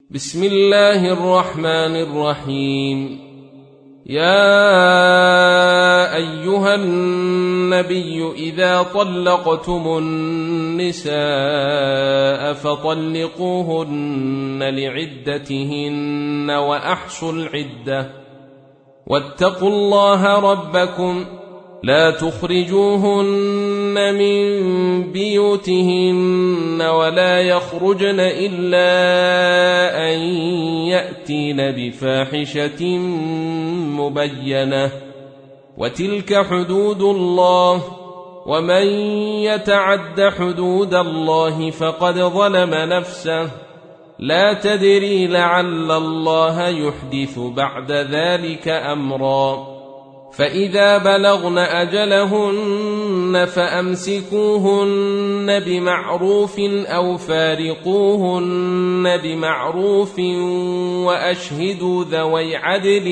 بسم الله الرحمن الرحيم. يا أيها النبي إذا طلقتم النساء فطلقوهن لعدتهن وأحصوا العدة واتقوا الله ربكم لا تخرجوهن من بيوتهن ولا يخرجن إلا أن يأتين بفاحشة مبينة وتلك حدود الله ومن يتعد حدود الله فقد ظلم نفسه لا تدري لعل الله يحدث بعد ذلك أمرا. فإذا بلغن أجلهن فأمسكوهن بمعروف أو فارقوهن بمعروف وأشهدوا ذوي عدل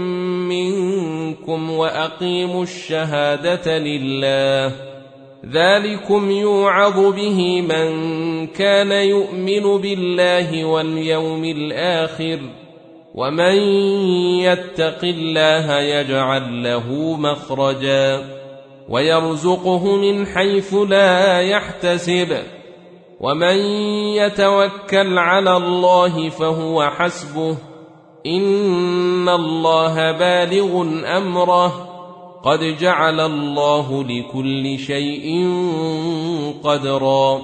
منكم وأقيموا الشهادة لله ذلكم يوعظ به من كان يؤمن بالله واليوم الآخر ومن يتق الله يجعل له مخرجا ويرزقه من حيث لا يحتسب ومن يتوكل على الله فهو حسبه إن الله بالغ أمره قد جعل الله لكل شيء قدرا.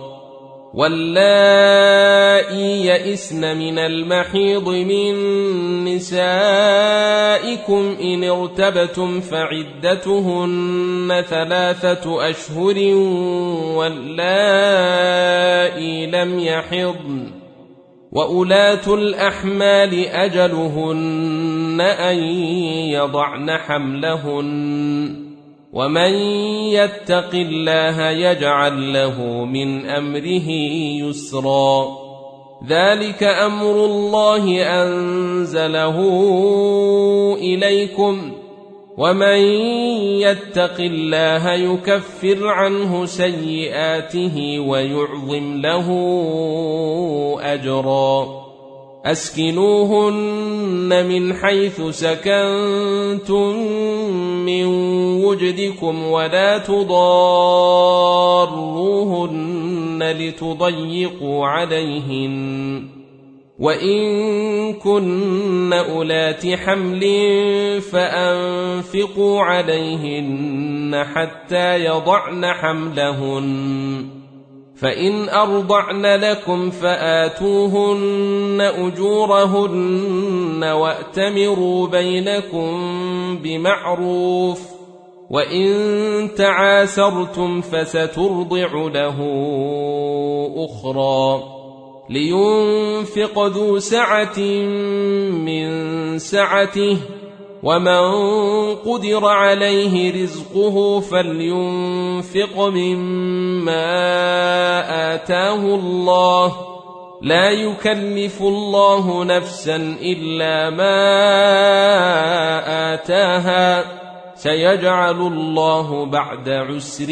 واللائي يئسن من المحيض من نسائكم إن ارتبتم فعدتهن 3 أشهر واللائي لم يحضن وأولاة الأحمال أجلهن أن يضعن حملهن ومن يتق الله يجعل له من أمره يسرا. ذلك أمر الله أنزله إليكم ومن يتق الله يكفر عنه سيئاته ويعظم له أجرا. أسكنوهن من حيث سكنتم من وجدكم ولا تضاروهن لتضيقوا عليهن وإن كن أولات حمل فأنفقوا عليهن حتى يضعن حملهن فإن أرضعن لكم فآتوهن أجورهن وأتمروا بينكم بمعروف وإن تعاسرتم فسترضع له أخرى. لينفق ذو سعة من سعته ومن قدر عليه رزقه فلينفق مما آتاه الله لا يكلف الله نفسا إلا ما آتاها سيجعل الله بعد عسر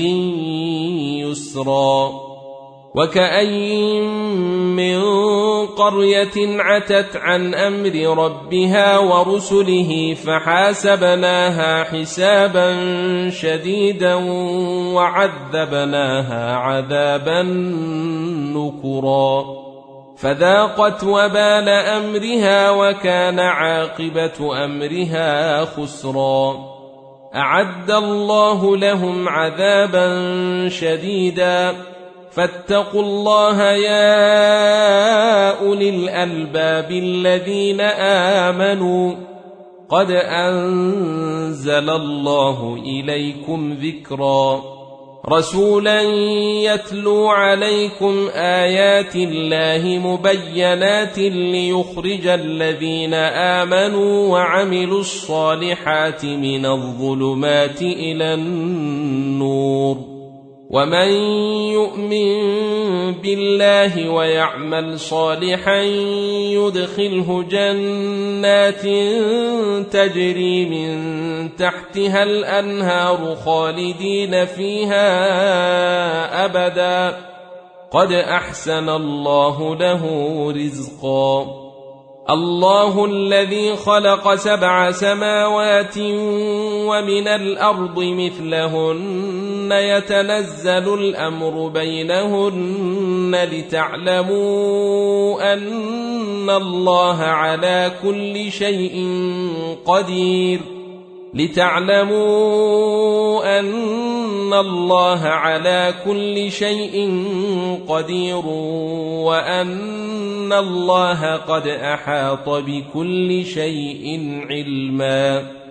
يسرا. وكأين من قرية عتت عن أمر ربها ورسله فحاسبناها حسابا شديدا وعذبناها عذابا نكرا فذاقت وبال أمرها وكان عاقبة أمرها خسرا. أعد الله لهم عذابا شديدا فاتقوا الله يا أولي الألباب الذين آمنوا قد أنزل الله إليكم ذكرا. رسولا يتلو عليكم آيات الله مبينات ليخرج الذين آمنوا وعملوا الصالحات من الظلمات إلى النور ومن يؤمن بالله ويعمل صالحا يدخله جنات تجري من تحتها الأنهار خالدين فيها أبدا قد أحسن الله له رزقا. الله الذي خلق 7 سماوات ومن الأرض مثلهن يتنزل الأمر بينهن لتعلموا أن الله على كل شيء قدير وأن الله قد أحاط بكل شيء علما.